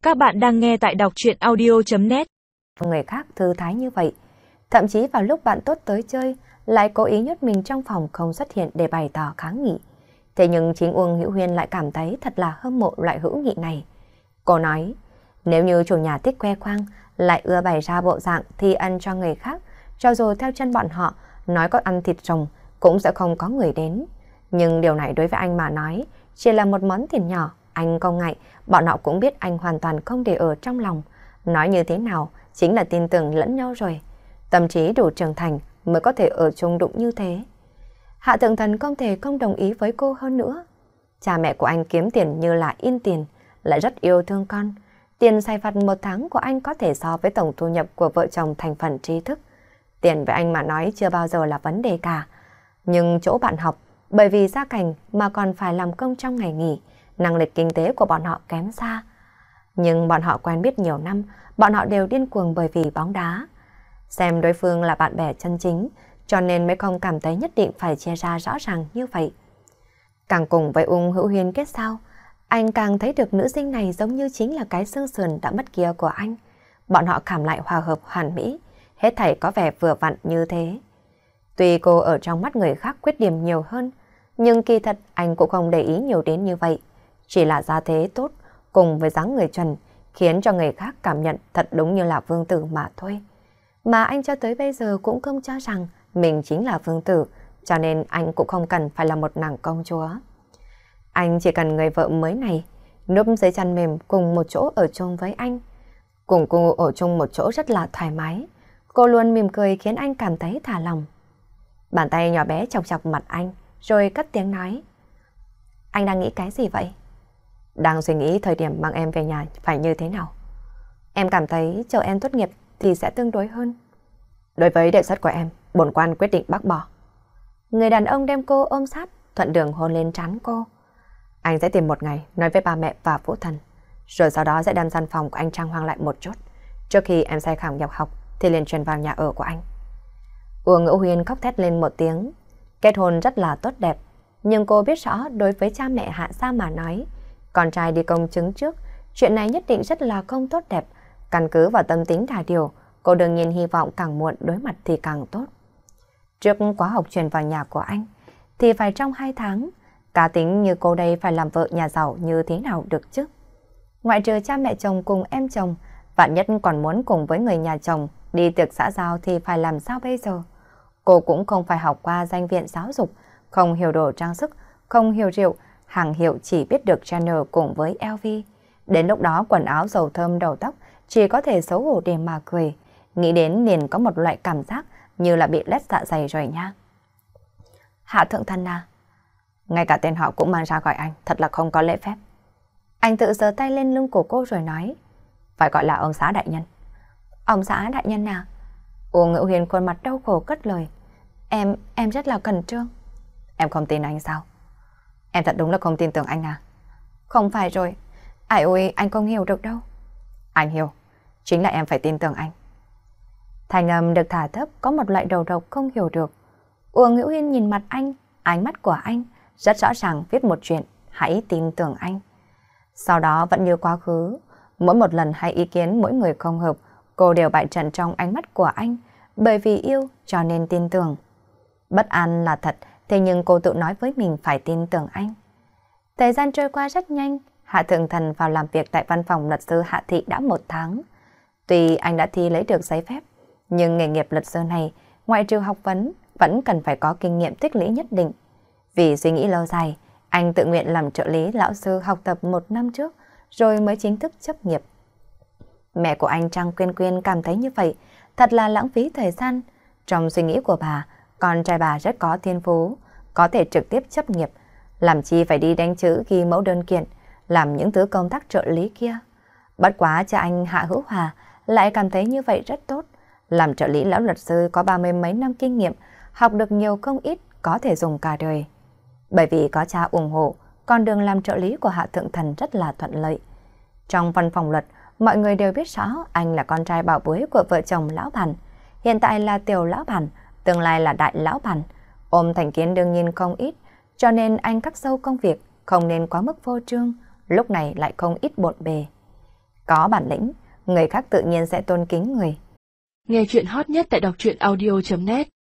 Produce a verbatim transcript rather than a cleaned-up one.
Các bạn đang nghe tại đọc truyện audio chấm net. Người khác thư thái như vậy, thậm chí vào lúc bạn tốt tới chơi, lại cố ý nhốt mình trong phòng không xuất hiện để bày tỏ kháng nghị. Thế nhưng chính Uông Hữu Huyên lại cảm thấy thật là hâm mộ loại hữu nghị này. Cô nói, nếu như chủ nhà thích khoe khoang, lại ưa bày ra bộ dạng thì ăn cho người khác, cho dù theo chân bọn họ, nói có ăn thịt rồng, cũng sẽ không có người đến. Nhưng điều này đối với anh mà nói, chỉ là một món tiền nhỏ, anh không ngại, bọn họ cũng biết anh hoàn toàn không để ở trong lòng. Nói như thế nào, chính là tin tưởng lẫn nhau rồi. Tâm trí đủ trưởng thành mới có thể ở chung đụng như thế. Hạ Thượng Thần không thể không đồng ý với cô hơn nữa. Cha mẹ của anh kiếm tiền như là in tiền, lại rất yêu thương con. Tiền xài vặt một tháng của anh có thể so với tổng thu nhập của vợ chồng thành phần trí thức. Tiền với anh mà nói chưa bao giờ là vấn đề cả. Nhưng chỗ bạn học, bởi vì gia cảnh mà còn phải làm công trong ngày nghỉ, năng lực kinh tế của bọn họ kém xa. Nhưng bọn họ quen biết nhiều năm, bọn họ đều điên cuồng bởi vì bóng đá. Xem đối phương là bạn bè chân chính, cho nên mới không cảm thấy nhất định phải chia ra rõ ràng như vậy. Càng cùng với Uông Hữu Huyên kết giao, anh càng thấy được nữ sinh này giống như chính là cái xương sườn đã mất kia của anh. Bọn họ cảm lại hòa hợp hoàn mỹ, hết thảy có vẻ vừa vặn như thế. Tuy cô ở trong mắt người khác khuyết điểm nhiều hơn, nhưng kỳ thật anh cũng không để ý nhiều đến như vậy. Chỉ là gia thế tốt, cùng với dáng người chuẩn, khiến cho người khác cảm nhận thật đúng như là vương tử mà thôi. Mà anh cho tới bây giờ cũng không cho rằng mình chính là vương tử, cho nên anh cũng không cần phải là một nàng công chúa. Anh chỉ cần người vợ mới này, núp dưới chăn mềm cùng một chỗ ở chung với anh. Cùng cô ở chung một chỗ rất là thoải mái. Cô luôn mỉm cười khiến anh cảm thấy thả lòng. Bàn tay nhỏ bé chọc chọc mặt anh, rồi cất tiếng nói. Anh đang nghĩ cái gì vậy? Đang suy nghĩ thời điểm mang em về nhà phải như thế nào. Em cảm thấy chờ em tốt nghiệp thì sẽ tương đối hơn. Đối với đề xuất của em, bổn quan quyết định bác bỏ. Người đàn ông đem cô ôm sát, thuận đường hôn lên trán cô. Anh sẽ tìm một ngày nói với ba mẹ và Vũ Thần, rồi sau đó sẽ đem gian phòng của anh trang hoàng lại một chút. Trước khi em say khảo nhập học thì liền chuyển vào nhà ở của anh. Uông Hữu Huyên khóc thét lên một tiếng. Kết hôn rất là tốt đẹp, nhưng cô biết rõ đối với cha mẹ Hạ Gia mà nói, con trai đi công chứng trước, chuyện này nhất định rất là không tốt đẹp. Căn cứ vào tâm tính đa điều, cô đương nhiên hy vọng càng muộn đối mặt thì càng tốt. Trước khóa học chuyển vào nhà của anh, thì phải trong hai tháng, cá tính như cô đây phải làm vợ nhà giàu như thế nào được chứ? Ngoại trừ cha mẹ chồng cùng em chồng, vạn nhất còn muốn cùng với người nhà chồng đi tiệc xã giao thì phải làm sao bây giờ? Cô cũng không phải học qua danh viện giáo dục, không hiểu đồ trang sức, không hiểu rượu, hàng hiệu chỉ biết được Chanel cùng với lờ vê. Đến lúc đó quần áo dầu thơm đầu tóc chỉ có thể xấu hổ để mà cười. Nghĩ đến liền có một loại cảm giác như là bị lét dạ dày rồi nha. Hạ Thượng Thần à? Ngay cả tên họ cũng mang ra gọi anh, thật là không có lễ phép. Anh tự giơ tay lên lưng của cô rồi nói, phải gọi là ông xã đại nhân. Ông xã đại nhân à? Uông Hữu Huyên khuôn mặt đau khổ cất lời. Em, em rất là khẩn trương. Em không tin anh sao? Em thật đúng là không tin tưởng anh à? Không phải rồi. Ai ôi, anh không hiểu được đâu. Anh hiểu. Chính là em phải tin tưởng anh. Thành âm được thả thấp có một loại đầu độc không hiểu được. Uông Hữu Huyên nhìn mặt anh, ánh mắt của anh rất rõ ràng viết một chuyện, hãy tin tưởng anh. Sau đó vẫn như quá khứ, mỗi một lần hay ý kiến mỗi người không hợp, cô đều bại trận trong ánh mắt của anh, bởi vì yêu cho nên tin tưởng. Bất an là thật, thế nhưng cô tự nói với mình phải tin tưởng anh. Thời gian trôi qua rất nhanh, Hạ Thượng Thần vào làm việc tại văn phòng luật sư Hạ Thị đã một tháng. Tuy anh đã thi lấy được giấy phép, nhưng nghề nghiệp luật sư này, ngoại trừ học vấn, vẫn cần phải có kinh nghiệm tích lũy nhất định. Vì suy nghĩ lâu dài, anh tự nguyện làm trợ lý lão sư học tập một năm trước, rồi mới chính thức chấp nghiệp. Mẹ của anh Trang Quyên Quyên cảm thấy như vậy, thật là lãng phí thời gian. Trong suy nghĩ của bà, con trai bà rất có thiên phú, có thể trực tiếp chấp nghiệp, làm chi phải đi đánh chữ ghi mẫu đơn kiện, làm những thứ công tác trợ lý kia. Bất quá cha anh Hạ Hữu Hòa lại cảm thấy như vậy rất tốt. Làm trợ lý lão luật sư có ba mươi mấy năm kinh nghiệm, học được nhiều không ít, có thể dùng cả đời. Bởi vì có cha ủng hộ, con đường làm trợ lý của Hạ Thượng Thần rất là thuận lợi. Trong văn phòng luật, mọi người đều biết rõ anh là con trai bảo bối của vợ chồng lão bản. Hiện tại là tiểu lão bản, tương lai là đại lão bản. Ôm thành kiến đương nhiên không ít, cho nên anh cắt sâu công việc, không nên quá mức vô trương, lúc này lại không ít bộn bề. Có bản lĩnh, người khác tự nhiên sẽ tôn kính người. Nghe chuyện hot nhất tại đọc truyện audio chấm net